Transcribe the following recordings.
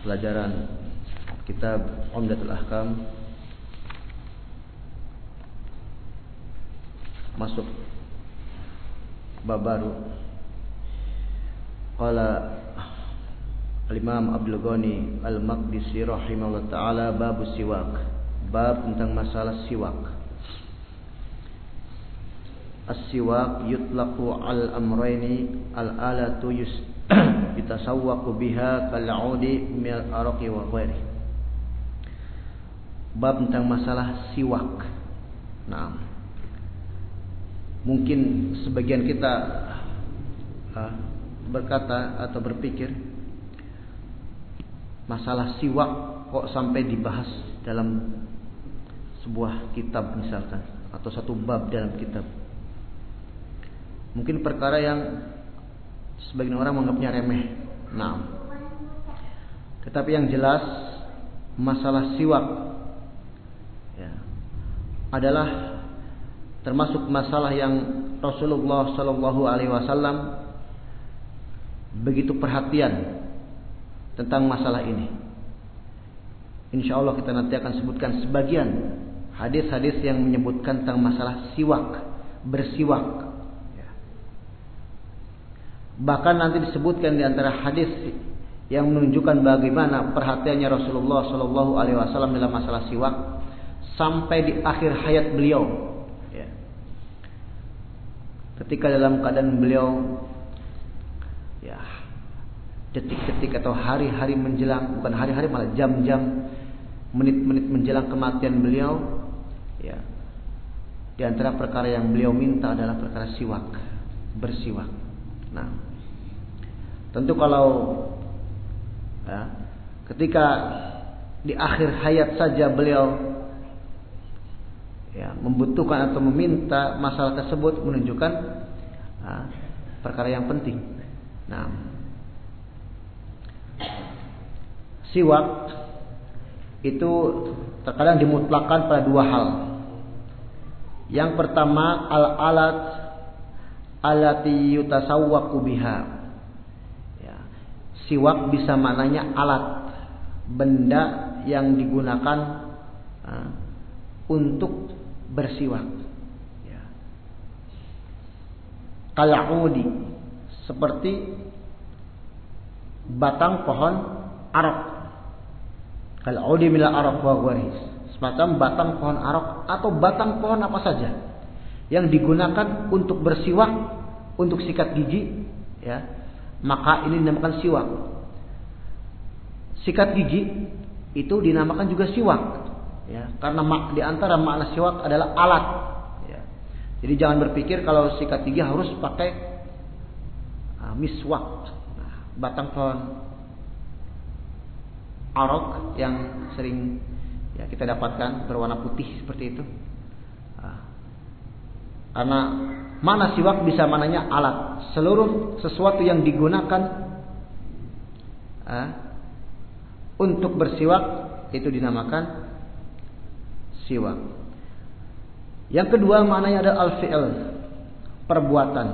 pelajaran kitab Umdatul Ahkam, masuk bab baru. Qala Al-Imam Abdul Ghani Al-Maqdisi rahimahullah ta'ala, bab siwak, bab tentang masalah siwak. As-siwak yutlaqu al-amrayni al-alatu yutasawwaqu biha kal-'udi min al-araqi wa ghairi. Bab tentang masalah siwak. Nah, mungkin sebagian kita berkata atau berpikir, masalah siwak kok sampai dibahas dalam sebuah kitab misalkan, atau satu bab dalam kitab. Mungkin perkara yang sebagian orang menganggapnya remeh. Nah, tetapi yang jelas masalah siwak adalah termasuk masalah yang Rasulullah Shallallahu Alaihi Wasallam begitu perhatian tentang masalah ini. Insya Allah kita nanti akan sebutkan sebagian hadis-hadis yang menyebutkan tentang masalah siwak, bersiwak. Bahkan nanti disebutkan di antara hadis yang menunjukkan bagaimana perhatiannya Rasulullah Shallallahu Alaihi Wasallam dalam masalah siwak sampai di akhir hayat beliau. Ketika dalam keadaan beliau detik-detik atau hari-hari menjelang, bukan hari-hari malah jam-jam, menit-menit menjelang kematian beliau, di antara perkara yang beliau minta adalah perkara siwak, bersiwak. Nah, tentu kalau ketika di akhir hayat saja beliau membutuhkan atau meminta masalah tersebut, menunjukkan perkara yang penting. Nah, siwak itu terkadang dimutlakkan pada dua hal. Yang pertama, al-alat alati yutasawwaqu biha. Siwak bisa maknanya alat, benda yang digunakan untuk bersiwak. Kal'udi, seperti batang pohon arak. Kal'udi mila arak wa gharis, semacam batang pohon arak atau batang pohon apa saja yang digunakan untuk bersiwak, untuk sikat gigi, maka ini dinamakan siwak. Sikat gigi itu dinamakan juga siwak, karena di antara makna siwak adalah alat. Jadi jangan berpikir kalau sikat gigi harus pakai miswak, batang pohon arak yang sering kita dapatkan berwarna putih seperti itu. Karena makna siwak bisa maknanya alat, seluruh sesuatu yang digunakan untuk bersiwak itu dinamakan siwak. Yang kedua maknanya adalah al-fi'l, perbuatan.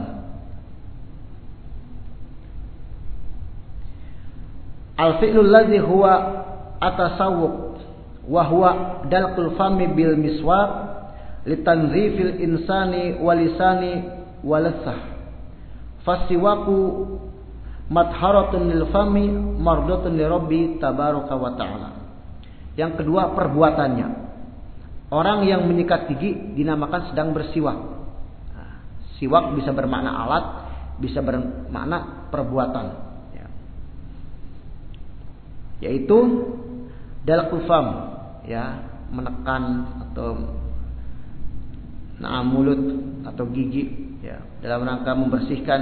Al-fi'lul ladzi huwa atasawwuq wa huwa dalqul fami bil miswak litanzifil insani walisani walassah. Fasiwaku madharatun lil fami mardatun li rabbi tabaraka wa ta'ala. Yang kedua, perbuatannya. Orang yang menyikat gigi dinamakan sedang bersiwak. Siwak bisa bermakna alat, bisa bermakna perbuatan. Yaitu dalqul fam, menekan atau mulut atau gigi, dalam rangka membersihkan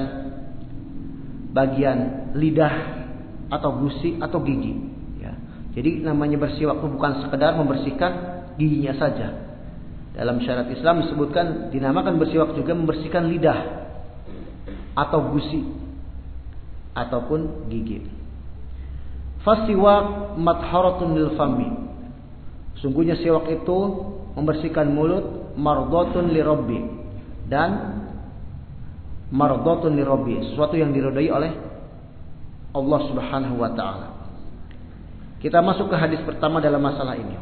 bagian lidah atau gusi atau gigi. Jadi namanya bersiwak itu bukan sekedar membersihkan giginya saja. Dalam syariat Islam disebutkan dinamakan bersiwak juga membersihkan lidah atau gusi ataupun gigi. Fasiwak madharatun lil fami. Sungguhnya siwak itu membersihkan mulut, mardatun li rabbi, dan mardatun li rabbi, sesuatu yang diridai oleh Allah Subhanahu wa taala. Kita masuk ke hadis pertama dalam masalah ini.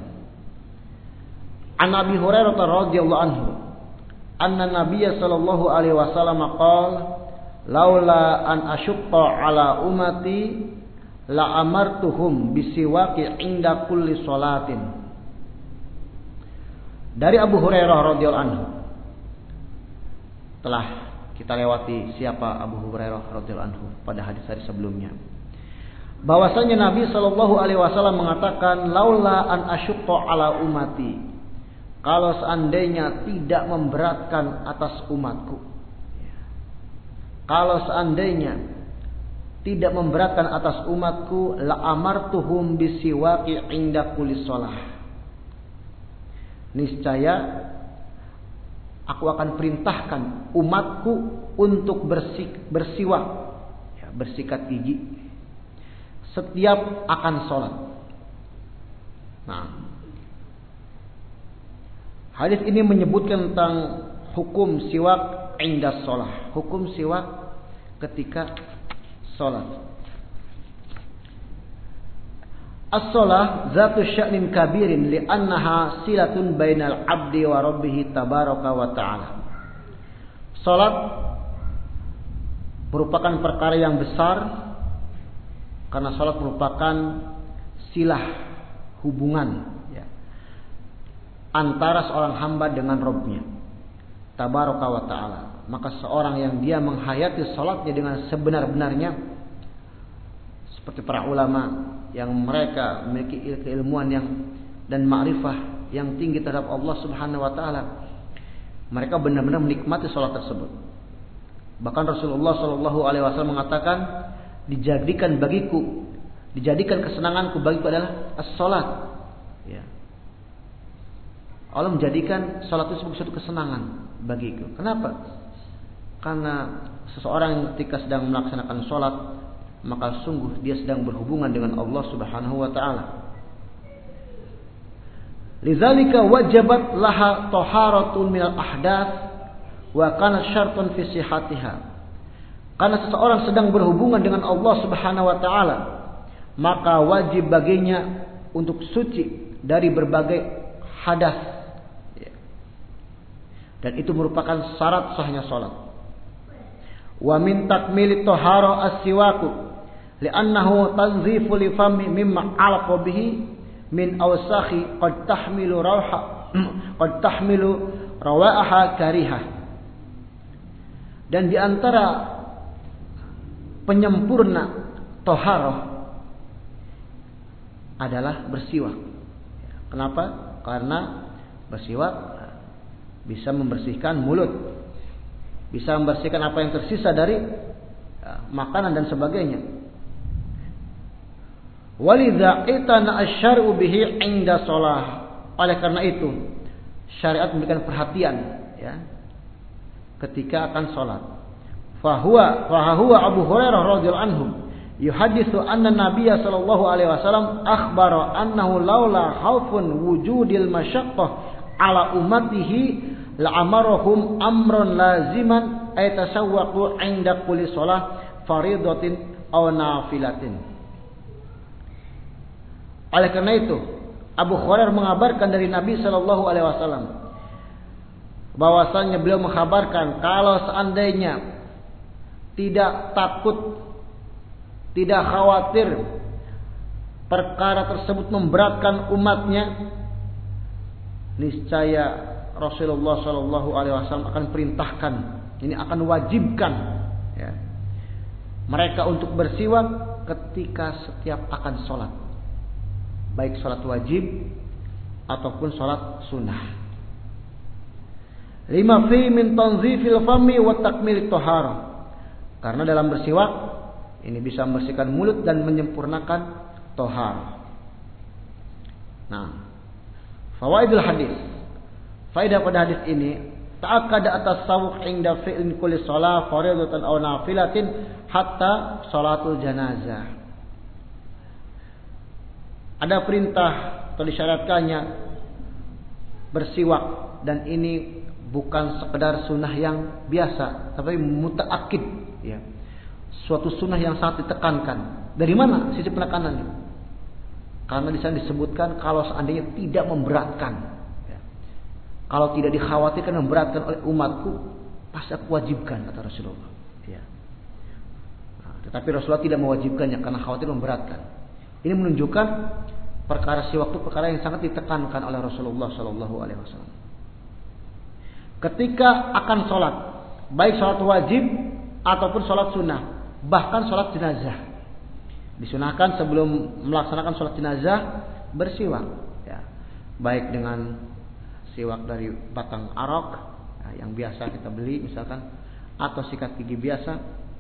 An Abi Hurairah radhiyallahu anhu, anna Nabiy sallallahu alaihi wasallam qala, "Laula an asyqa ala ummati la amartuhum bisiwaki inda kulli salatin." Dari Abu Hurairah radhiyallahu anhu. Telah kita lewati siapa Abu Hurairah radhiyallahu anhu pada hadis-hadis sebelumnya. Bahwasanya Nabi sallallahu alaihi wasallam mengatakan, "Laula an asyqa ala ummati." Kalau seandainya tidak memberatkan atas umatku. Kalau seandainya tidak memberatkan atas umatku, la amartuhum bisiwaki inda kulli shalah. Niscaya aku akan perintahkan umatku untuk bersiwak, bersikat gigi setiap akan sholat. Nah, hadis ini menyebutkan tentang hukum siwak inda sholat, hukum siwak ketika sholat. As-sholah zatu sya'nin kabirin li'annaha silatun bainal abdi wa rabbih tabaraka wa ta'ala. Sholat merupakan perkara yang besar karena sholat merupakan silah hubungan antara seorang hamba dengan Rabb-nya tabaraka wa ta'ala. Maka seorang yang dia menghayati sholatnya dengan sebenar-benarnya, seperti para ulama yang mereka memiliki keilmuan dan ma'rifah yang tinggi terhadap Allah Subhanahu wa taala, mereka benar-benar menikmati salat tersebut. Bahkan Rasulullah sallallahu alaihi wasallam mengatakan, dijadikan kesenanganku bagiku adalah as-salat. Ya. Allah menjadikan salat itu sebagai suatu kesenangan bagiku. Kenapa? Karena seseorang ketika sedang melaksanakan salat, maka sungguh dia sedang berhubungan dengan Allah Subhanahu wa taala. Lidzalika wajabat laha taharatun minal ahdath wa kana syartun fi sihhatiha. Karena seseorang sedang berhubungan dengan Allah Subhanahu wa taala, maka wajib baginya untuk suci dari berbagai hadas. Dan itu merupakan syarat sahnya salat. Wa min takmili tahara as-siwaku li'annahu tanzifu li fami mimma 'alaqa bihi min awsakhi qad tahmilu rawaiha karihah. Dan di antara penyempurna taharah adalah bersiwak. Kenapa? Karena bersiwak bisa membersihkan mulut, bisa membersihkan apa yang tersisa dari makanan dan sebagainya. Walidha itana asy-syar'u bihi 'inda shalah. Oleh karena itu, syariat memberikan perhatian ketika akan salat. Fa huwa Abu Hurairah radhiyallahu anhu yuhaditsu anna Nabiy sallallahu alaihi wasallam akhbara annahu laula khaufun wujudil masyaqqah ala ummatihi la'amarahum amran laziman ay tasawwaqu 'inda kulli shalah faridatin aw nafilatin. Oleh karena itu, Abu Hurairah mengabarkan dari Nabi sallallahu alaihi wasallam bahwasanya beliau mengkabarkan kalau seandainya tidak takut, tidak khawatir perkara tersebut memberatkan umatnya, niscaya Rasulullah sallallahu alaihi wasallam akan perintahkan, ini akan wajibkan mereka untuk bersiwak ketika setiap akan sholat, baik sholat wajib ataupun sholat sunnah. Lima fi min tanzifil fami wa takmil taharah. Karena dalam bersiwak ini bisa membersihkan mulut dan menyempurnakan taharah. Nah, fawaidul hadis. Faedah pada hadis ini, ta'akkada at-tasawwuq 'inda fi'lin kulli shalah fardhatan aw nafilatin hatta shalatul janazah. Ada perintah atau disyaratkannya bersiwak, dan ini bukan sekedar sunnah yang biasa, tapi mutaakkid, suatu sunnah yang sangat ditekankan. Dari mana sisi penekanannya? Karena di sana disebutkan kalau seandainya tidak memberatkan, ya, kalau tidak dikhawatirkan memberatkan oleh umatku, pasti aku wajibkan, kata Rasulullah. Ya. Nah, tetapi Rasulullah tidak mewajibkannya karena khawatir memberatkan. Ini menunjukkan perkara siwak itu perkara yang sangat ditekankan oleh Rasulullah Shallallahu Alaihi Wasallam. Ketika akan sholat, baik sholat wajib ataupun sholat sunnah, bahkan sholat jenazah, disunahkan sebelum melaksanakan sholat jenazah bersiwak, ya, baik dengan siwak dari batang arok, ya, yang biasa kita beli misalkan, atau sikat gigi biasa.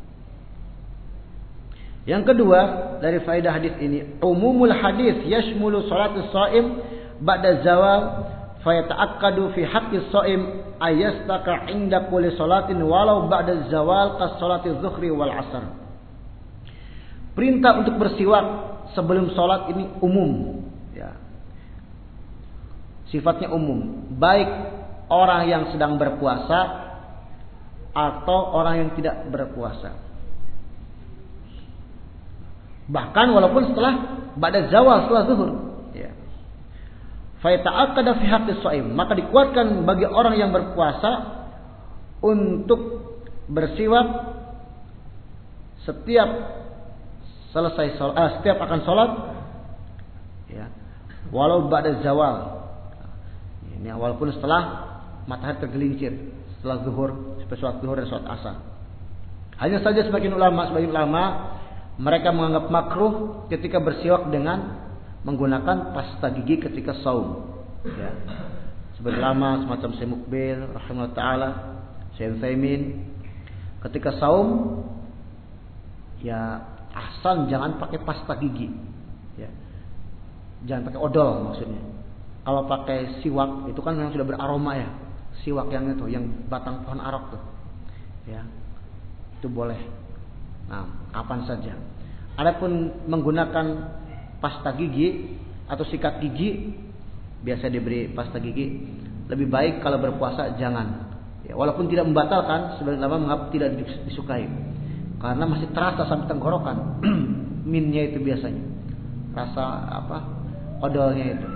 Yang kedua dari faedah hadis ini, umumul hadis yashmulu sholatus shaim ba'da zawal fayata'akkadu fi haqqis shaim ayastaka 'inda kulli sholatin walau ba'da zawal kas sholati zuhri wal 'asr. Perintah untuk bersiwak sebelum sholat ini umum, ya. Sifatnya umum, baik orang yang sedang berpuasa atau orang yang tidak berpuasa. Bahkan walaupun setelah ba'da zawal, setelah zuhur, ya. Fa ta'akkada fi haqqis shaim, maka dikuatkan bagi orang yang berpuasa untuk bersiwak setiap selesai sholat, setiap akan sholat, ya, walau ba'da zawal. Ini walaupun setelah matahari tergelincir, setelah zuhur, seperti sholat zuhur dan sholat asar. Hanya saja sebagian ulama mereka menganggap makruh ketika bersiwak dengan menggunakan pasta gigi ketika saum. Ya. Sebagian ulama semacam Syekh Mukbil rahimahullah taala, Syekh Utsaimin, ketika saum, ya asal jangan pakai pasta gigi, ya. Jangan pakai odol maksudnya. Kalau pakai siwak itu kan memang sudah beraroma, ya. Siwak yang itu, yang batang pohon arok tuh, ya, itu boleh. Nah, kapan saja. Adapun menggunakan pasta gigi atau sikat gigi, biasa diberi pasta gigi, lebih baik kalau berpuasa jangan. Ya, walaupun tidak membatalkan, sebagian ulama mengapa tidak disukai. Karena masih terasa sampai tenggorokan minnya itu biasanya. Rasa odolnya itu.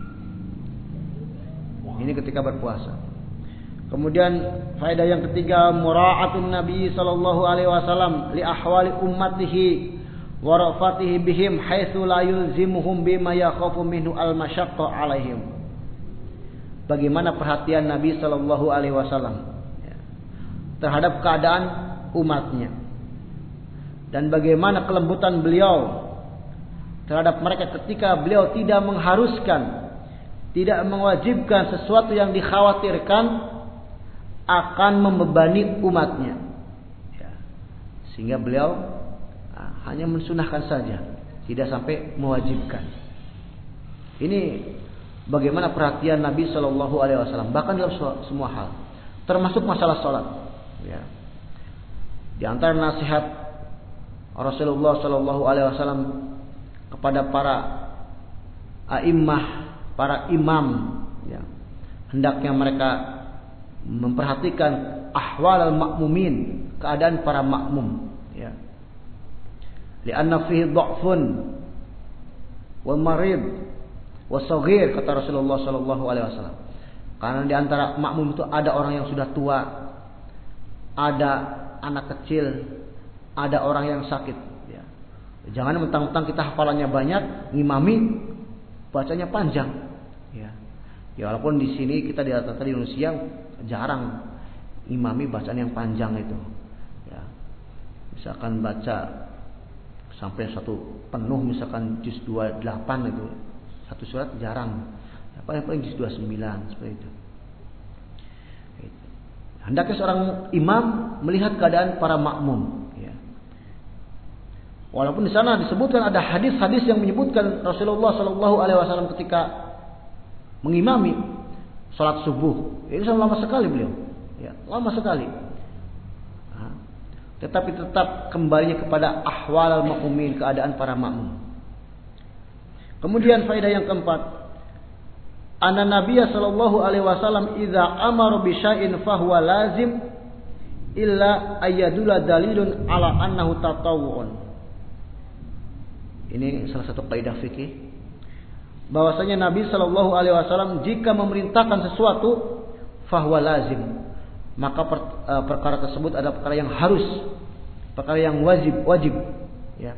Ini ketika berpuasa. Kemudian faedah yang ketiga, mura'atun Nabi sallallahu alaihi wasallam li ahwali ummatihi wa rafatihi bihim haitsu la yulzimuhum bima yakhafu minhu al-masyaqqa alaihim. Bagaimana perhatian Nabi sallallahu alaihi wasallam terhadap keadaan umatnya, dan bagaimana kelembutan beliau terhadap mereka ketika beliau tidak mengharuskan, tidak mewajibkan sesuatu yang dikhawatirkan akan membebani umatnya, ya. Sehingga beliau hanya mensunahkan saja, tidak sampai mewajibkan. Ini bagaimana perhatian Nabi Shallallahu Alaihi Wasallam, bahkan dalam semua hal, termasuk masalah sholat, ya. Di antara nasihat Rasulullah Shallallahu Alaihi Wasallam kepada para a'immah, para imam, ya, hendaknya mereka memperhatikan ahwal al-ma'mumin, keadaan para makmum, ya. Li'anna fihi dha'fun wal marid wasaghir, kata Rasulullah sallallahu alaihi wasallam. Karena di antara makmum itu ada orang yang sudah tua, ada anak kecil, ada orang yang sakit, ya. Jangan mentang-mentang kita hafalannya banyak, ngimami bacanya panjang, ya. Ya walaupun di sini kita di Indonesia jarang imami bacaan yang panjang itu, ya. Misalkan baca sampai satu penuh, misalkan juz 28 itu satu surat jarang, ya, paling juz 29 seperti itu. Hendaknya seorang imam melihat keadaan para makmum, ya. Walaupun di sana disebutkan ada hadis-hadis yang menyebutkan Rasulullah Shallallahu Alaihi Wasallam ketika mengimami salat subuh, ini lama sekali beliau, ya, lama sekali. Tetapi tetap kembalinya kepada ahwal al-ma'mumin, keadaan para makmum. Kemudian faedah yang keempat, anna Nabiya sallallahu alaihi wasallam idza amara bi syai'in fahuwa lazim illa ayyadula dalilun ala annahu tatawwu'un. Ini salah satu kaidah fikih. bahwasanya Nabi Shallallahu Alaihi Wasallam jika memerintahkan sesuatu fahuwa lazim, maka perkara tersebut adalah perkara yang harus, perkara yang wajib. Ya.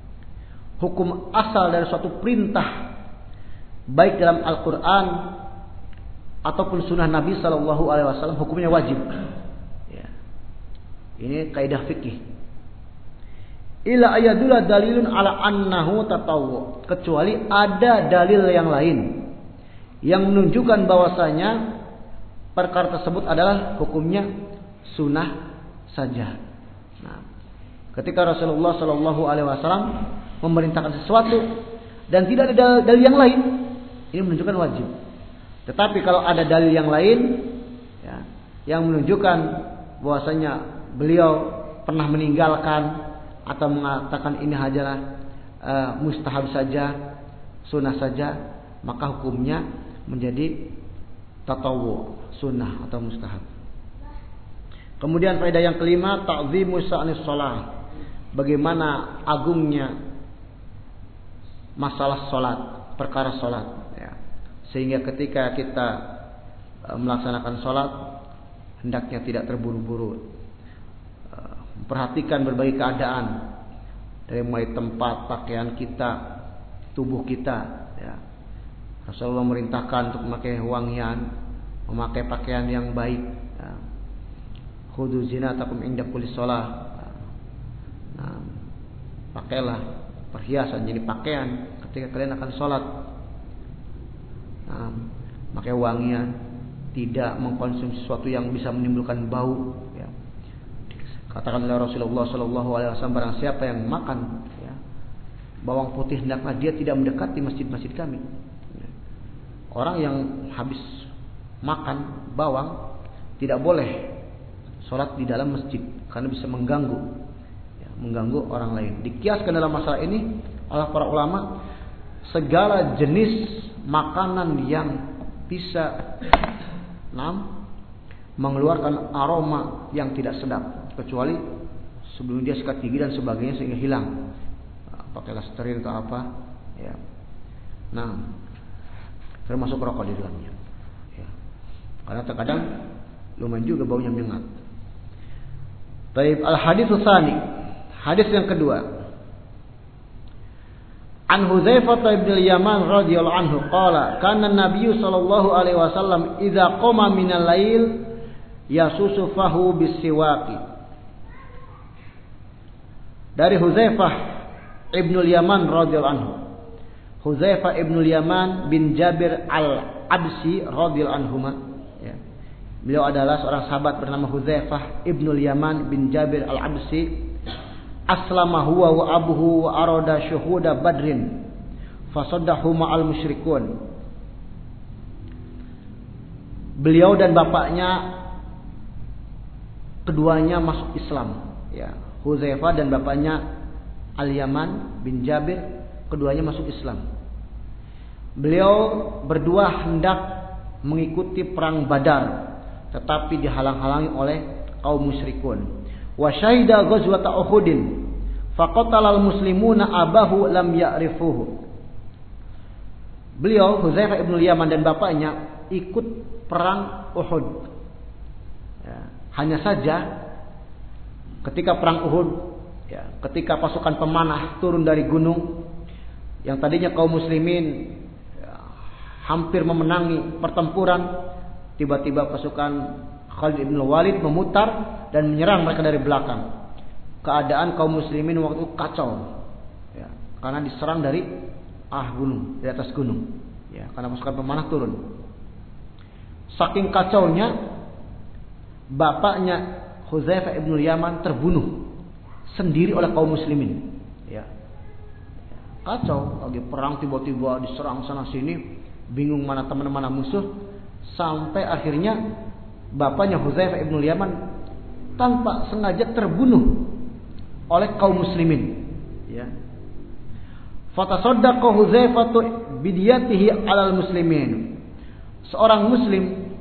Hukum asal dari suatu perintah baik dalam Al-Quran ataupun sunnah Nabi Shallallahu Alaihi Wasallam hukumnya wajib. Ya. Ini kaidah fikih. Ila ayadullah dalilun ala annahu tatawwu, kecuali ada dalil yang lain yang menunjukkan bahwasanya perkara tersebut adalah hukumnya sunnah saja. Nah, ketika Rasulullah Shallallahu Alaihi Wasallam memerintahkan sesuatu dan tidak ada dalil yang lain, ini menunjukkan wajib. Tetapi kalau ada dalil yang lain, ya, yang menunjukkan bahwasanya beliau pernah meninggalkan atau mengatakan ini hanyalah mustahab saja, sunnah saja, maka hukumnya menjadi tatawwu, sunnah atau mustahab. Kemudian faedah yang kelima, ta'zimu sya'nis shalah. Bagaimana agungnya masalah salat, perkara salat, ya. Sehingga ketika kita melaksanakan salat hendaknya tidak terburu-buru. Perhatikan berbagai keadaan, dari mulai tempat, pakaian kita, tubuh kita. Ya. Rasulullah merintahkan untuk memakai wangian, memakai pakaian yang baik. Ya. Khudu zinatakum inda kulli shalah. Nah, pakailah perhiasan jadi pakaian ketika kalian akan sholat. Nah, pakai wangian, tidak mengkonsumsi sesuatu yang bisa menimbulkan bau. Ya. Katakan oleh Rasulullah Shallallahu Alaihi Wasallam, barang siapa yang makan ya, bawang putih hendaklah dia tidak mendekati masjid-masjid kami. Orang yang habis makan bawang tidak boleh sholat di dalam masjid karena bisa mengganggu, ya, mengganggu orang lain. Dikiaskan dalam masalah ini oleh para ulama, segala jenis makanan yang bisa mengeluarkan aroma yang tidak sedap, kecuali sebelum dia sikat gigi dan sebagainya sehingga hilang, pakai Listerine atau apa, ya. Nah, termasuk rokok di dalamnya, ya. Karena terkadang lumayan juga baunya menyengat. Baik, al-hadits tsani, hadis yang kedua. An Hudzaifah bin Yaman radhiyallahu anhu qala kana an-nabiy sallallahu alaihi wasallam idza qama minal lail yasusu fahu bisiwaki. Dari Hudzaifah ibn Yaman radhiyallahu anhu. Hudzaifah ibn Yaman bin Jabir al-Absi radhiyallahu anhuma, ya. Beliau adalah seorang sahabat bernama Hudzaifah ibn Yaman bin Jabir al-Absi. Aslama huwa wa abuhu wa arada syuhuda badrin fasaddahu ma'al musyrikun. Beliau dan bapaknya keduanya masuk Islam, ya. Hudzaifah dan bapaknya Al-Yaman bin Jabir keduanya masuk Islam. Beliau berdua hendak mengikuti perang Badar, tetapi dihalang-halangi oleh kaum musyrikun. Wa syahida ghazwata Uhudin faqatalal muslimuna abahu lam ya'rifuhu. Beliau Hudzaifah ibn Yaman dan bapaknya ikut perang Uhud, ya. Hanya saja ketika perang Uhud, ya, ketika pasukan pemanah turun dari gunung yang tadinya kaum muslimin, ya, hampir memenangi pertempuran, tiba-tiba pasukan Khalid bin Walid memutar dan menyerang mereka dari belakang. Keadaan kaum muslimin waktu itu kacau, ya, karena diserang dari gunung, di atas gunung, ya, karena pasukan pemanah turun. Saking kacaunya, bapaknya Hudzaifah ibn Yaman terbunuh sendiri oleh kaum muslimin, ya. Kacau, lagi perang tiba-tiba diserang sana sini, bingung mana teman mana musuh, sampai akhirnya bapaknya Hudzaifah ibn Yaman tanpa sengaja terbunuh oleh kaum muslimin, ya. Fatasaddaqa Hudzaifah bidiyatihi 'alal muslimin. Seorang muslim,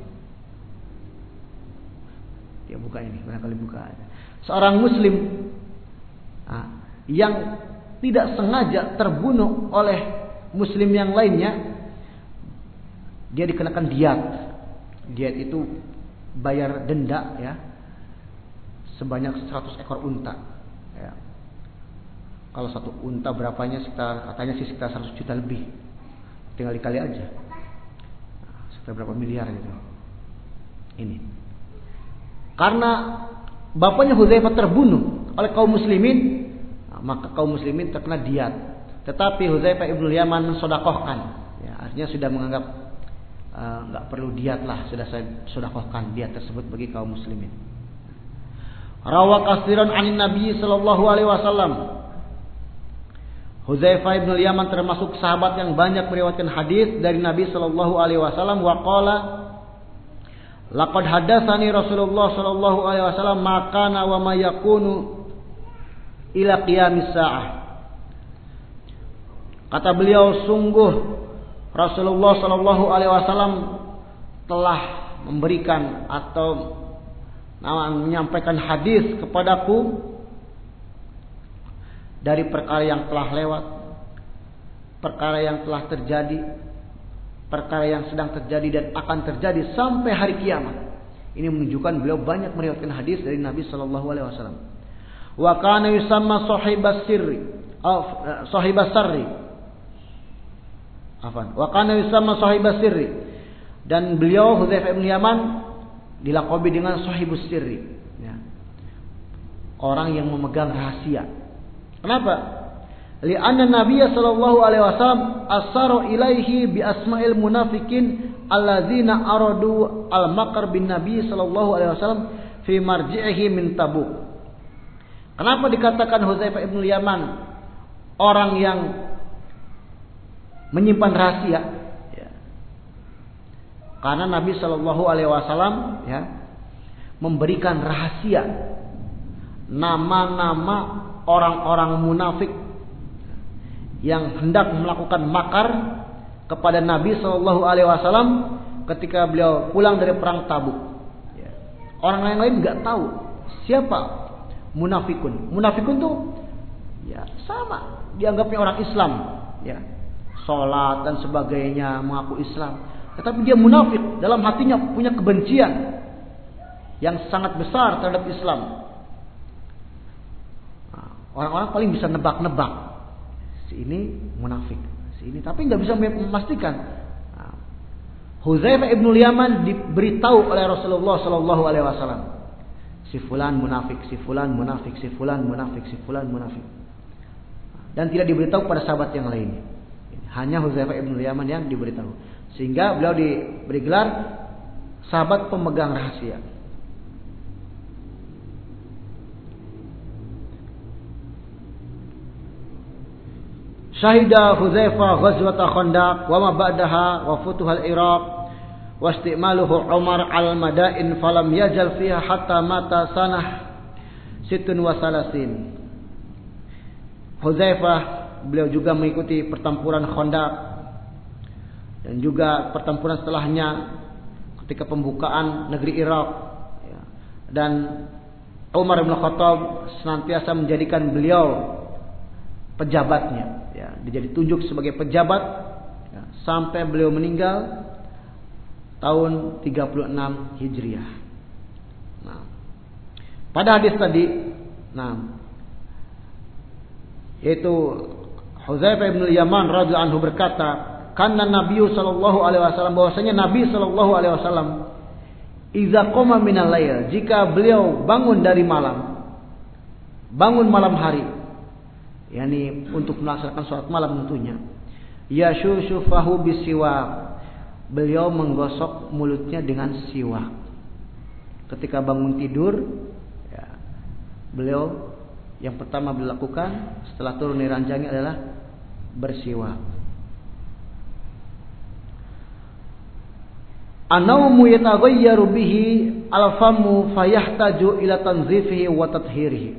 dia buka ini, barangkali buka. Seorang muslim yang tidak sengaja terbunuh oleh muslim yang lainnya, dia dikenakan diat. Diat itu bayar denda ya, sebanyak 100 ekor unta. Ya. Kalau satu unta berapanya, katanya sih sekitar 100 juta lebih. Tinggal dikali aja. Sekitar berapa miliar gitu. Ini. Karena bapaknya Hudzaifah terbunuh oleh kaum muslimin, maka kaum muslimin terkena diat. Tetapi Hudzaifah ibnu Yaman mensodakohkan. Ya, artinya sudah menganggap nggak perlu diat lah, sudah saya sodakohkan diat tersebut bagi kaum muslimin. Rawa katsiran anin Nabi sallallahu alaihi wasallam. Hudzaifah ibnu Yaman termasuk sahabat yang banyak meriwayatkan hadis dari Nabi sallallahu alaihi wasallam. Wa qala laqad hadatsani Rasulullah sallallahu alaihi wasallam ma kana wa ma yakunu ila qiyamis saah. Kata beliau, sungguh Rasulullah sallallahu alaihi wasallam telah memberikan atau menyampaikan hadis kepadaku dari perkara yang telah lewat, perkara yang telah terjadi, perkara yang sedang terjadi dan akan terjadi sampai hari kiamat. Ini menunjukkan beliau banyak meriwayatkan hadis dari Nabi sallallahu alaihi wasallam. Wa kana yusamma sahibas sirri, sahibas sarri. Wa kana yusamma sahibas sirri, dan beliau Hudzaifah bin Yaman dilaqabi dengan sahibus sirri, ya. Orang yang memegang rahasia. Kenapa? Li'anna Nabiy sallallahu alaihi wasallam asara ilaihi bi asma'il munafikin alladzina aradu al-makr bin Nabi sallallahu alaihi wasallam fi marji'ihi min Tabuk. Kenapa dikatakan Hudzaifah bin Yaman orang yang menyimpan rahasia? Ya. Karena Nabi Shallallahu Alaihi Wasallam ya memberikan rahasia nama-nama orang-orang munafik yang hendak melakukan makar kepada Nabi Shallallahu Alaihi Wasallam ketika beliau pulang dari perang Tabuk. Ya. Orang lain nggak tahu siapa munafikun. Munafikun tuh ya sama dianggapnya orang Islam, ya. Sholat dan sebagainya, mengaku Islam, tetapi dia munafik, dalam hatinya punya kebencian yang sangat besar terhadap Islam. Orang-orang paling bisa nebak-nebak, si ini munafik, si ini, tapi nggak bisa memastikan. Hudzaifah ibnu Yaman diberitahu oleh Rasulullah Sallallahu Alaihi Wasallam, si fulan munafik, si fulan munafik, si fulan munafik, si fulan munafik, dan tidak diberitahu pada sahabat yang lainnya. Hanya Hudzaifah ibnu Yaman yang diberitahu. Sehingga beliau diberi gelar sahabat pemegang rahasia. Syahida Hudzaifah ghazwat Khandaq wa ma ba'daha wa futuhal Iraq wa istimaluhu Umar al-Madain falam yajal fiha hatta mata sanah 36. Hudzaifah beliau juga mengikuti pertempuran Khandaq dan juga pertempuran setelahnya ketika pembukaan negeri Irak, ya. Dan Umar bin Khattab senantiasa menjadikan beliau pejabatnya, ya. Dia ditunjuk sebagai pejabat, ya, sampai beliau meninggal tahun 36 Hijriah. Nah, pada hadis tadi, yaitu Hudzaifah bin Yaman radhiyallahu anhu berkata, karena Nabi sallallahu alaihi wasallam, bahwasanya Nabi sallallahu alaihi wasallam idza qama minal lail, jika beliau bangun dari malam, bangun malam hari, yakni untuk melaksanakan salat malam tentunya, yashushu fahu bisiwak, beliau menggosok mulutnya dengan siwak. Ketika bangun tidur, ya, beliau yang pertama beliau lakukan setelah turun dari ranjangnya adalah bersiwak. An-naumu yataghayyaru bihi al-famu fayahtaju ila tanzifihi wa tathhirihi.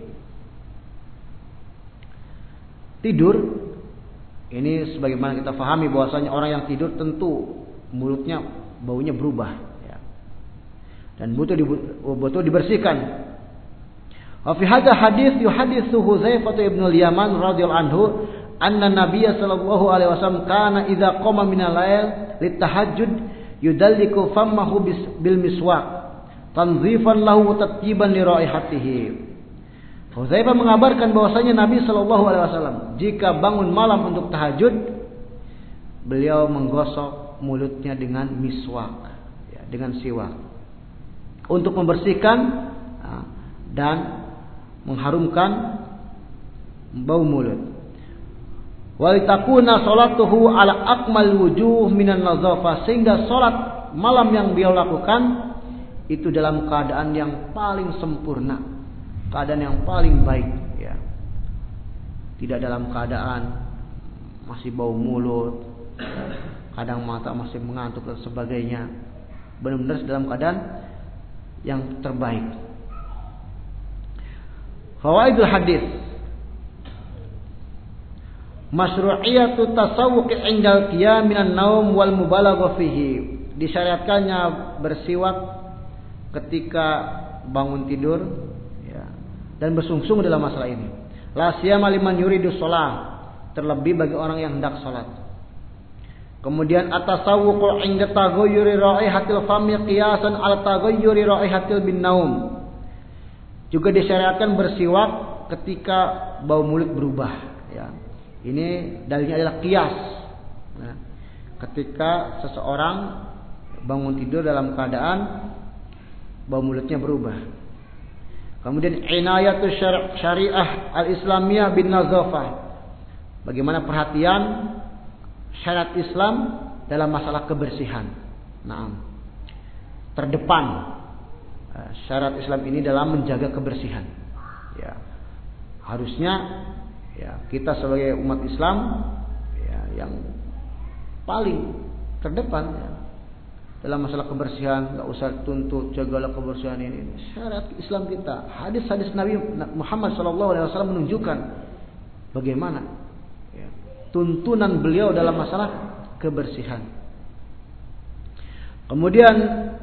Tidur ini sebagaimana kita fahami bahwasanya orang yang tidur tentu mulutnya baunya berubah, ya. Dan butuh dibersihkan. Wa fi hadha hadis yuhaditsu Hudzaifah ibnu Yaman radhiyallahu anhu anna Nabiya sallallahu alaihi wasallam kana idza qama minal lail litahajjud yudalliku fammahu bil miswak tanzifan lahu wa tatyiban li raihatihi. Hudzaifah mengabarkan bahwasanya Nabi sallallahu alaihi wasallam jika bangun malam untuk tahajud, beliau menggosok mulutnya dengan miswak, ya, dengan siwak, untuk membersihkan dan mengharumkan bau mulut. Walitakuna salatuhu ala akmal wujuh minan nazafah, sehingga salat malam yang beliau lakukan itu dalam keadaan yang paling sempurna, keadaan yang paling baik, ya. Tidak dalam keadaan masih bau mulut, kadang mata masih mengantuk dan sebagainya. Benar-benar dalam keadaan yang terbaik. Fawaidul hadis. Masyru'iyatu tasawwuq 'inda al-qiyam minan naum wal mubalaghah fihi. Disyariatkannya bersiwak ketika bangun tidur, ya, dan bersungsung dalam masalah ini. La siyama liman yuridu shalah, terlebih bagi orang yang hendak salat. Kemudian at-tasawwuq 'inda taghayyuri raihatil fami qiyasan 'ala taghayyuri raihatil bin naum. Juga disyariatkan bersiwak ketika bau mulut berubah, ya. Ini dalilnya adalah qiyas. Nah, ketika seseorang bangun tidur dalam keadaan bau mulutnya berubah. Kemudian inayatu syariah al-islamiyah bin nazafah. Bagaimana perhatian syariat Islam dalam masalah kebersihan. Naam. Terdepan syariat Islam ini dalam menjaga kebersihan. Ya. Harusnya, ya, kita sebagai umat Islam, ya, yang paling terdepan, ya, dalam masalah kebersihan. Gak usah tuntut jagalah kebersihan ini. Syariat Islam kita, hadis-hadis Nabi Muhammad SAW menunjukkan bagaimana, ya, tuntunan beliau dalam masalah kebersihan. Kemudian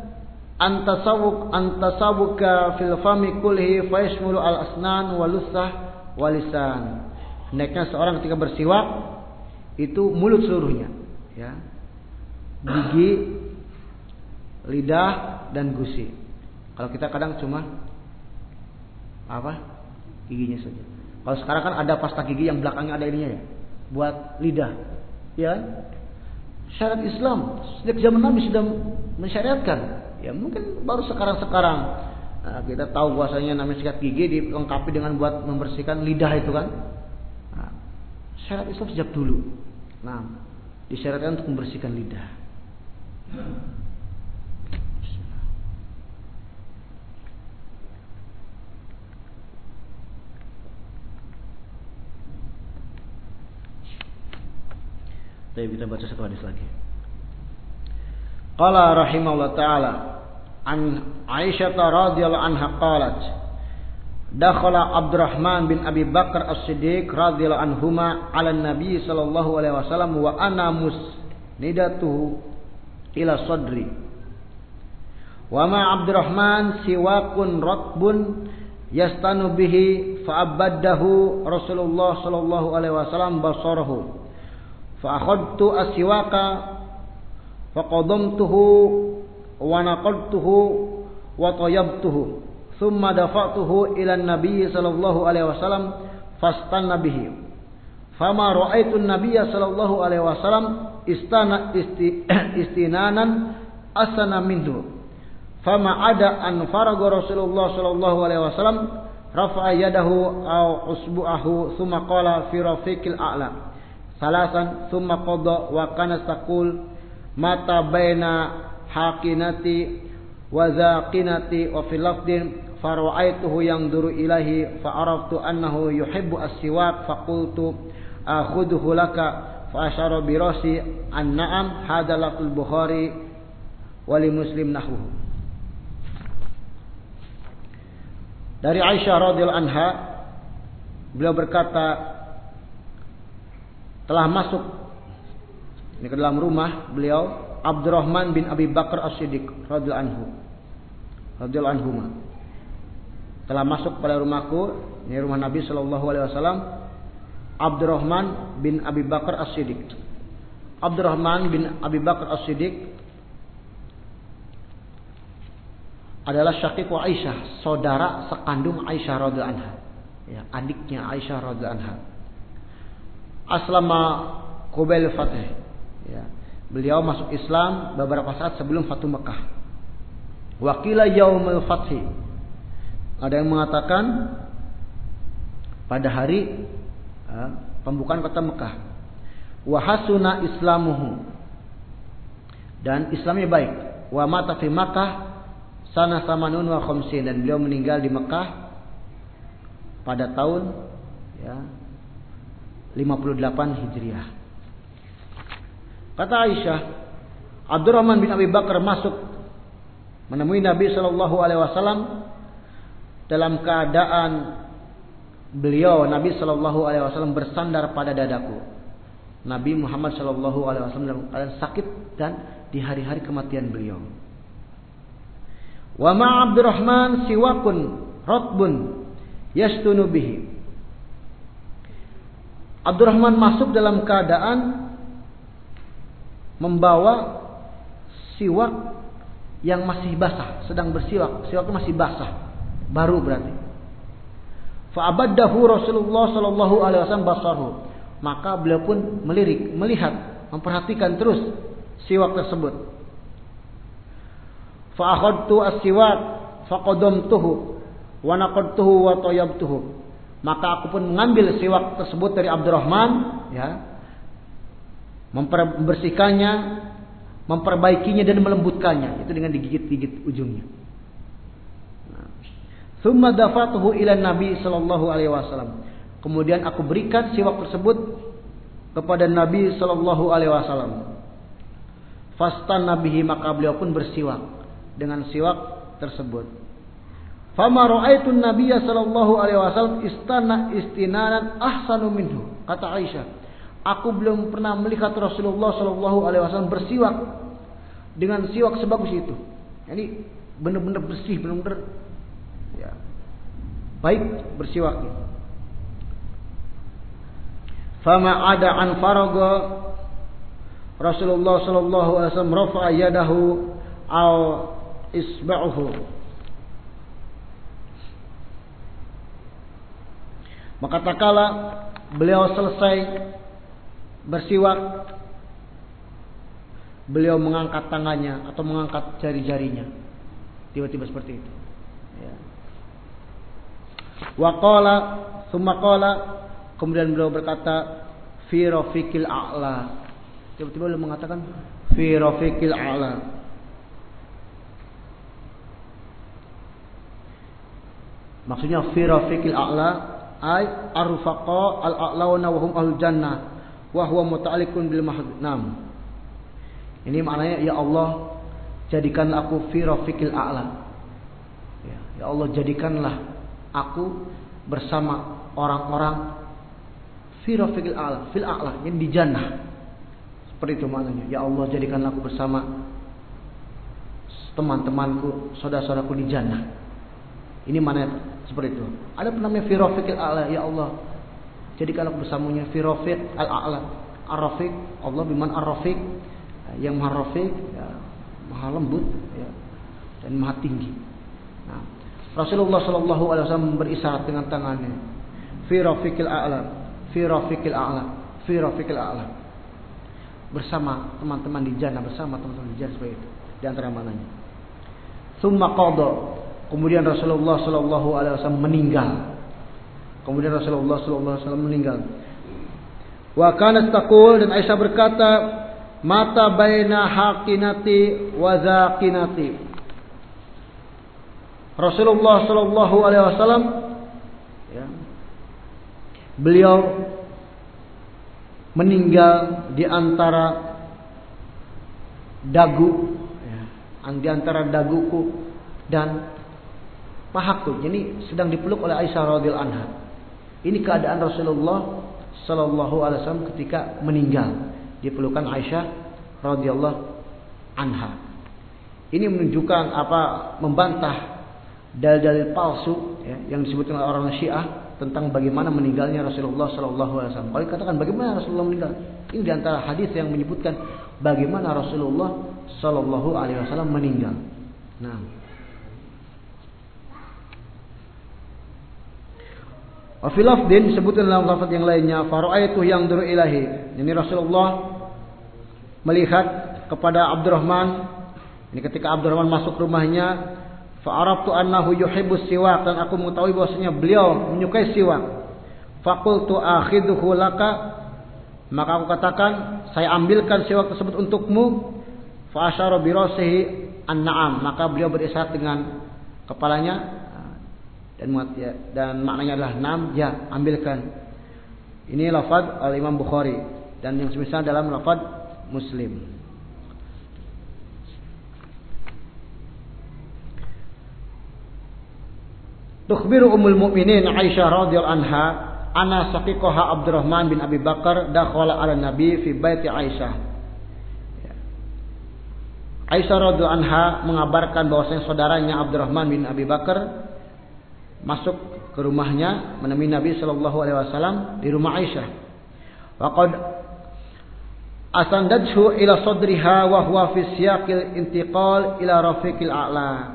antasawuka fil fami kulhi fa yashmulu al asnan wal lussah wal lisan. Hendaknya seorang ketika bersiwak itu mulut seluruhnya, ya, gigi, lidah dan gusi. Kalau kita kadang cuma giginya saja. Kalau sekarang kan ada pasta gigi yang belakangnya ada ininya, ya, buat lidah, ya. Syariat Islam sejak zaman Nabi sudah mensyariatkan, ya. Mungkin baru sekarang kita tahu bahwasanya namanya sikat gigi dilengkapi dengan buat membersihkan lidah itu kan. Syariat Islam sejak dulu, nah, disyariatkan untuk membersihkan lidah. Tapi kita baca satu hadis lagi. Qala rahimahullah ta'ala an Aisyah radhiyallahu anha qalat dakhala Abdurrahman bin Abi Bakar As-Siddiq radhiyallahu anhuma 'ala Nabi sallallahu alaihi wasallam wa ana musnidatuhu ila sadri. Wa ma Abdurrahman siwakun ratbun yastanu bihi fa abaddahu Rasulullah sallallahu alaihi wasallam basarahu. Fa akhadtu as-siwaka fa qadamtuhu wa naqadtuhu wa tayyabtuhu. ثم دفعته إلى النبي صلى الله عليه وسلم فاستنى به فما رأيت النبي صلى الله عليه وسلم استنانا أحسن منه فما عدا أن فرغ رسول الله صلى الله عليه وسلم رفع يده أو أصبعه ثم قال في رفيق الأعلى ثلاثا ثم قضى وكانت تقول متى بين حاقنتي وذاقنتي وفي لفظ فرأيته ينظر إليه فعرفت أنه يحب السواك فقلت أخذه لك فأشار برأسي النعم هذا لفظ البخاري ولمسلم نحوه. Dari Aisyah radhiyallahu anha, beliau berkata, telah masuk ini ke dalam rumah beliau Abdurrahman bin Abi Bakar As-Siddiq radhiyallahu anhu. Telah masuk pada rumahku, ini rumah Nabi sallallahu alaihi wasallam, Abdurrahman bin Abi Bakar As-Siddiq. Abdurrahman bin Abi Bakar As-Siddiq adalah syaqiqu Aisyah, saudara sekandung Aisyah radhiyallahu anha. Ya, adiknya Aisyah radhiyallahu anha. Aslama qabail Fath. Ya. Beliau masuk Islam beberapa saat sebelum Fatu Mekah. Wa qila yaumul fath. Ada yang mengatakan pada hari pembukaan kota Mekah. Wa hasuna islamuhu. Dan Islamnya baik. Wa mata fi Makkah sana samanun wa khamsin, dan beliau meninggal di Mekah pada tahun 58 Hijriah. Kata Aisyah, Abdurrahman bin Abi Bakar masuk menemui Nabi sallallahu alaihi wasallam dalam keadaan Nabi sallallahu alaihi wasallam bersandar pada dadaku. Nabi Muhammad sallallahu alaihi wasallam dalam keadaan sakit dan di hari-hari kematian beliau. Wa ma Abdurrahman siwakun ratbun yastunu bihi. Abdurrahman masuk dalam keadaan membawa siwak yang masih basah, sedang bersiwak. Siwaknya masih basah, baru berarti. Fa abaddahu Rasulullah sallallahu alaihi wasallam basarhu. Maka beliau pun melirik, melihat, memperhatikan terus siwak tersebut. Fa akhadtu as-siwak faqadamtuhu wa naqadtuhu wa tayyabtuhu. Maka aku pun mengambil siwak tersebut dari Abdurrahman, ya, membersihkannya, memperbaikinya dan melembutkannya, itu dengan digigit-gigit ujungnya. Tsumma dafatuhu ila Nabi sallallahu alaihi wasallam. Kemudian aku berikan siwak tersebut kepada Nabi sallallahu alaihi wasallam. Fastan nabihi, maka beliau pun bersiwak dengan siwak tersebut. Fama ra'aitu Nabiyya sallallahu alaihi wasallam istinanan ahsanu minhu. Kata Aisyah, aku belum pernah melihat Rasulullah sallallahu alaihi wasallam bersiwak dengan siwak sebagus itu. Ini benar-benar bersih, benar-benar ya, baik bersiwaknya. Fama ada an faraga Rasulullah sallallahu alaihi wasallam rafa'a yadahu aw isba'uhu. Maka tak kala beliau selesai bersiwak, beliau mengangkat tangannya atau mengangkat jari-jarinya, tiba-tiba seperti itu. Ya. Wa qala, tsumma qala, kemudian beliau berkata, fi rafiqil a'la. Tiba-tiba beliau mengatakan fi rafiqil a'la. Maksudnya fi rafiqil a'la ay arfaqa al-a'launa wa hum ahlul jannah wa huwa muta'alliqun bil mahdnam. Ini maknanya, ya Allah, jadikanlah aku fi rafiqil a'la. Ya Allah, jadikanlah aku bersama orang-orang fi rafiqil a'la, fil a'la, yang di jannah. Seperti itu maknanya. Ya Allah, jadikanlah aku bersama teman-temanku, saudara-saudaraku di jannah. Ini maknanya seperti itu. Ada namanya fi rafiqil a'la, ya Allah, jadikanlah aku bersamanya fi rafiq al-a'la. Ar-rafiq, Allah biman ar-rafiq, yang maha rafiq, ya, maha lembut, ya, dan maha tinggi. Nah, Rasulullah sallallahu alaihi wasallam berisyarat dengan tangannya, fi rafiqil a'la, fi rafiqil a'la, fi rafiqil a'la. Bersama teman-teman di jannah, bersama teman-teman di jannah, seperti itu. Di antara mananya. Tsumma qada, kemudian Rasulullah sallallahu alaihi wasallam meninggal. Kemudian Rasulullah sallallahu alaihi wasallam meninggal. Wa kanat taqul, dan Aisyah berkata, mata baina haqinati wa zaqinati. Rasulullah sallallahu alaihi wasallam, ya, beliau meninggal di antara dagu, ya, di antara daguku dan pahaku. Jadi sedang dipeluk oleh Aisyah radhiyallahu anha. Ini keadaan Rasulullah sallallahu alaihi wasallam ketika meninggal, di pelukan Aisyah radhiyallahu anha. Ini menunjukkan membantah dalil-dalil palsu, ya, yang disebutkan oleh orang Syiah tentang bagaimana meninggalnya Rasulullah sallallahu alaihi wasallam. Kalau dikatakan bagaimana Rasulullah meninggal, ini di antara hadis yang menyebutkan bagaimana Rasulullah sallallahu alaihi wasallam meninggal. Nah, wa fil lafdin disebutkan dalam lafaz yang lainnya, fara'aitu yanzuru ilahi. Ini Rasulullah melihat kepada Abdurrahman. Ini ketika Abdurrahman masuk rumahnya, fa'araftu annahu yuhibbus siwak, dan aku mengetahui bahwasanya beliau menyukai siwak. Faqultu akhidhu laka, maka aku katakan, saya ambilkan siwak tersebut untukmu. Fa asyara bi ra'sihi an-na'am, maka beliau berisyarat dengan kepalanya dan maknanya adalah na'am, ya, ambilkan. Ini lafaz al-Imam Bukhari dan yang semisal dalam lafaz Muslim. Tukhbiru Ummul Mukminin Aisyah radhiyallahu anha anna saqiqaha Abdurrahman bin Abi Bakar dakhala ala Nabi fi baiti Aisyah. Aisyah radhiyallahu anha mengabarkan bahwasanya saudaranya Abdurrahman bin Abi Bakar masuk ke rumahnya menemui Nabi sallallahu alaihi wasallam di rumah Aisyah. Wa qad asandathu ila sadriha wa huwa fi siyaqil intiqal ila rafiqil a'la.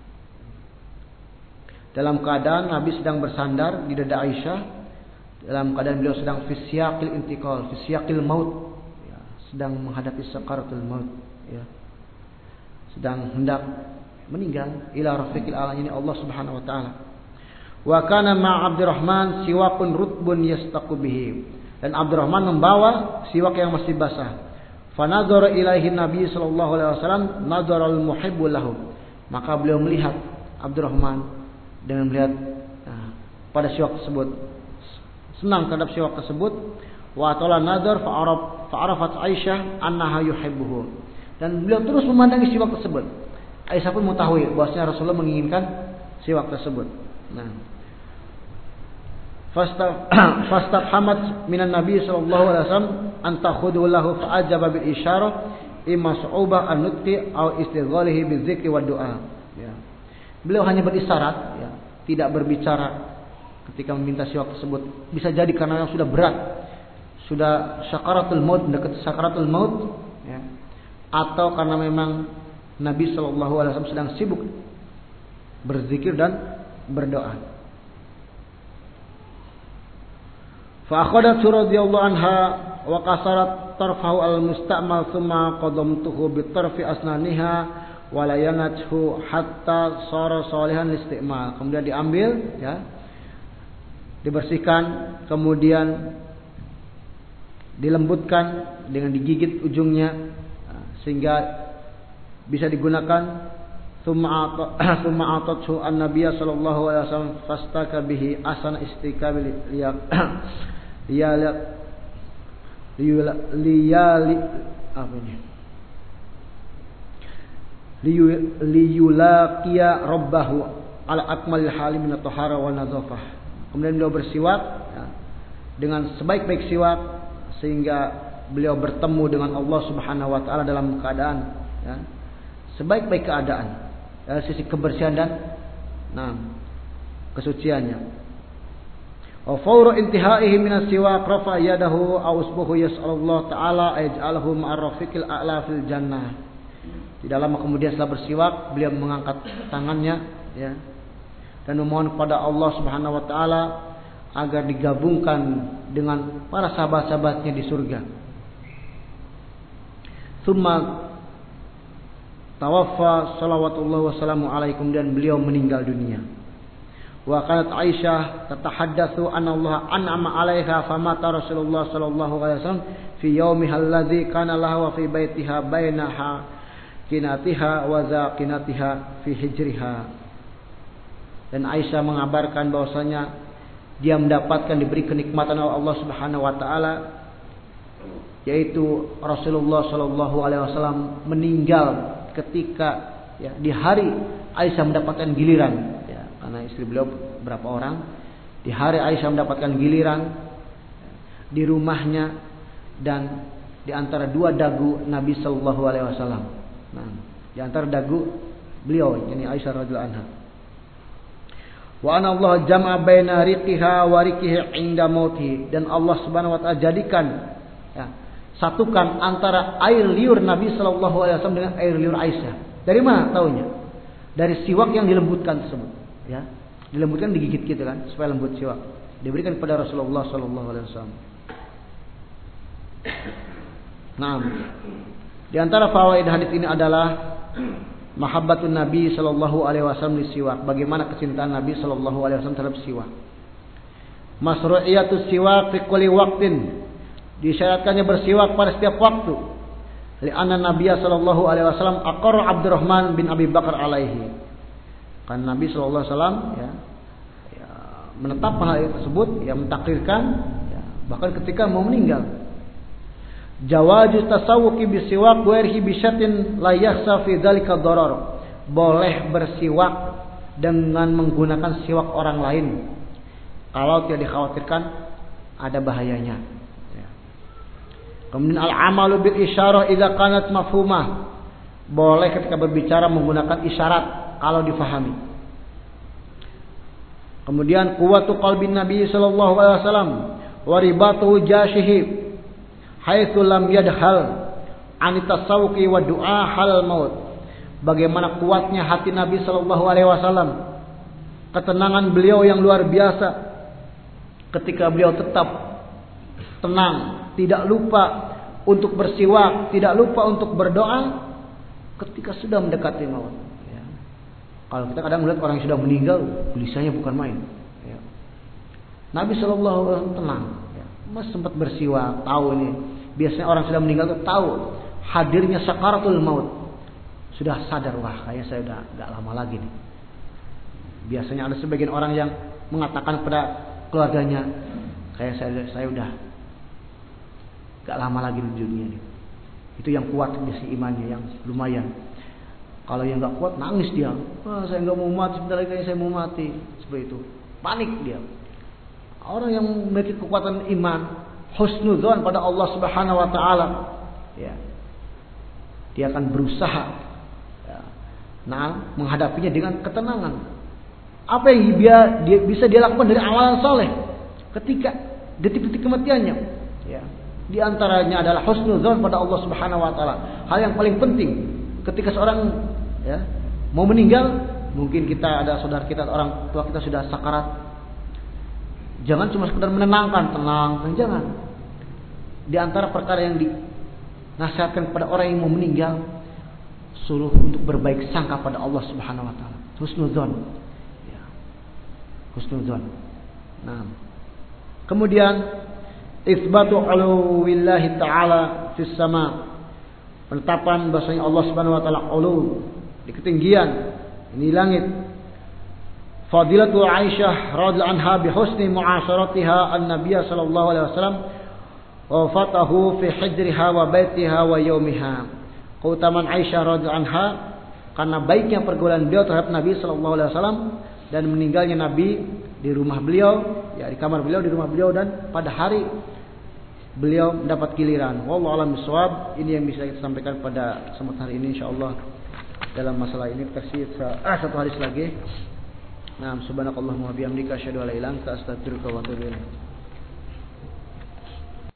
Dalam keadaan Nabi sedang bersandar di dada Aisyah, dalam keadaan beliau sedang fi siyaqil intiqal, fi siyaqil maut, ya, sedang menghadapi sakaratul maut, ya, sedang hendak meninggal, ila rafiqil a'la, ini Allah Subhanahu wa taala. Wa kana ma Abdurrahman siwakun rutbun yastaqu bihi, dan Abdurrahman membawa siwak yang masih basah. Fa nadhara ilaihi Nabi sallallahu alaihi wasallam nadharal muhibbu lahu, maka beliau melihat Abdurrahman dengan melihat pada siwak tersebut, senang terhadap siwak tersebut. Wa ta'ala nadhar fa'arafat Aisyah annaha yuhibbuhu, dan beliau terus memandangi siwak tersebut. Aisyah pun mengetahui bahwasanya Rasulullah menginginkan siwak tersebut. Nah, fastafhamat minan Nabi sallallahu alaihi wasallam an takhudhu lahu fa'ajaba bil isyarah imma su'ubah an-nutqi aw istighalihi bizikri wa du'a. Ya. Beliau hanya berisyarat, ya, tidak berbicara ketika meminta siwak tersebut. Bisa jadi karena yang sudah berat, sudah sakaratul maut, dekat sakaratul maut, ya, atau karena memang Nabi sallallahu alaihi wasallam sedang sibuk berzikir dan berdoa. Fa akhadat radhiyallahu anha wa qasarat tarfahu al-musta'mal thumma qadamtuhu bi tarfi asnaniha wala yanathu hatta sara salihan isti'mal. Kemudian diambil, ya, dibersihkan, kemudian dilembutkan dengan digigit ujungnya sehingga bisa digunakan. Summa atathu an-nabiy sallallahu alaihi wasallam fastaka bihi asana istikabil liyulaqiya rabbahu ala akmalil hali min at-tahara wa nazafah. Kemudian beliau bersiwak, ya, dengan sebaik-baik siwak sehingga beliau bertemu dengan Allah Subhanahu wa taala dalam keadaan, ya, sebaik-baik keadaan dari sisi kebersihan dan kesuciannya. Wa fawru intihaihi min as-siwak rafa yadahu aw usbuhu yas'alullah ta'ala ayj'alhu ma'ar rafiqil a'la fil jannah. Tidak lama kemudian setelah bersiwak, beliau mengangkat tangannya, ya, dan memohon kepada Allah Subhanahu wa taala agar digabungkan dengan para sahabat-sahabatnya di surga. Tsumma tawaffa salawatullah wassalamu alaikum, dan beliau meninggal dunia. Wa kanat Aisyah tatahaddatsu anna Allah an'ama 'alaiha famata Rasulullah sallallahu alaihi wasallam fi yaumiha alladzi kana lahu fi baitiha bainaha kinatiha wa zaqinatiha fi hijriha. Dan Aisyah mengabarkan bahwasanya dia mendapatkan, diberi kenikmatan oleh Allah Subhanahu wa taala, yaitu Rasulullah sallallahu alaihi wasallam meninggal ketika, ya, di hari Aisyah mendapatkan giliran, ya, karena istri beliau berapa orang, di hari Aisyah mendapatkan giliran, di rumahnya dan di antara dua dagu Nabi sallallahu alaihi wasallam. Nah, di antara dagu beliau, yakni Aisyah radhiyallahu anha. Wa anna Allah jama'a baina riqiha wa riqihi 'inda mautihi, dan Allah Subhanahu wa taala jadikan, ya, satukan antara air liur Nabi sallallahu alaihi wasallam dengan air liur Aisyah. Dari mana taunya? Dari siwak yang dilembutkan tersebut, ya. Dilembutkan, digigit gitu kan supaya lembut siwak. Diberikan kepada Rasulullah sallallahu alaihi wasallam. Nah, di antara fawaid hadis ini adalah mahabbatun Nabi sallallahu alaihi wasallam li siwak. Bagaimana kecintaan Nabi sallallahu alaihi wasallam terhadap siwak. Masru'iyatus siwak fi kulli waqtin. Disyaratkannya bersiwak pada setiap waktu. Li'anna Nabiya sallallahu alaihi wasallam aqarra Abdurrahman bin Abi Bakar alaihi. Kan Nabi sallallahu alaihi wasallam ya menetapkan hal tersebut, ya mentakdirkan, ya, bahkan ketika mau meninggal. Jawaz tasawwuqi bisiwak wa irhi bi syatin la yakhsa fi dzalika dharar. Boleh bersiwak dengan menggunakan siwak orang lain kalau tidak dikhawatirkan ada bahayanya. Ya. Kemudian al-amalu bil isyarah idza kanat mafhumah. Boleh ketika berbicara menggunakan isyarat kalau difahami. Kemudian quwwatu qalbin Nabi sallallahu alaihi wasallam wa ribatuhu jashihi haitsu lam yadhal an tasawuqi wa du'a hal maut. Bagaimana kuatnya hati Nabi sallallahu alaihi wasallam, ketenangan beliau yang luar biasa ketika beliau tetap tenang, tidak lupa untuk bersiwak, tidak lupa untuk berdoa ketika sudah mendekati maut. Ya. Kalau kita kadang melihat orang yang sudah meninggal, gelisahnya bukan main. Ya. Nabi sallallahu alaihi wasallam tenang, ya. Mas sempat bersiwak, tahu ini. Biasanya orang sudah meninggal itu tahu hadirnya sakaratul maut. Sudah sadar, wah kayaknya saya udah gak lama lagi nih. Biasanya ada sebagian orang yang mengatakan kepada keluarganya, kayak saya udah gak lama lagi di dunia nih. Itu yang kuat biasa imannya, yang lumayan. Kalau yang gak kuat nangis dia. Wah saya gak mau mati, sebentar lagi saya mau mati. Seperti itu. Panik dia. Orang yang memiliki kekuatan iman, husnudzon pada Allah Subhanahu wa taala, ya. Dia akan berusaha, ya, menghadapinya dengan ketenangan. Apa yang dia bisa dia lakukan dari amalan soleh ketika detik-detik kematiannya, ya. Di antaranya adalah husnudzon pada Allah Subhanahu wa taala. Hal yang paling penting ketika seorang, ya, mau meninggal, mungkin kita ada saudara kita, orang tua kita sudah sakarat. Jangan cuma sekedar menenangkan, tenang, jangan. Di antara perkara yang dinasihatkan kepada orang yang mau meninggal, suruh untuk berbaik sangka pada Allah Subhanahu wa taala. Husnudzon. Ya. Husnudzon. Nah. Kemudian itsbatu uluwillahi taala fis sama. Penetapan bahwasanya Allah Subhanahu wa taala ulu, di ketinggian, ini langit. Fadilatu Aisyah radhiyallahu anha bi husni mu'asharatiha an-nabiy sallallahu alaihi wasallam wa fatahu fi hijriha wa baitiha wa yaumiha. Keutamaan Aisyah radhiyallahu anha karena baiknya pergaulan beliau terhadap Nabi sallallahu alaihi wasallam dan meninggalnya Nabi di rumah beliau, ya di kamar beliau, di rumah beliau, dan pada hari beliau mendapat giliran. Wallahu a'lam bishawab. Ini yang bisa kita sampaikan pada kesempatan hari ini insyaallah dalam masalah ini. Kasih satu hadis lagi. Nah, subhanakallahumma wa bihamdika asyhadu an la ilaha illa anta astaghfiruka wa atubu ilaik.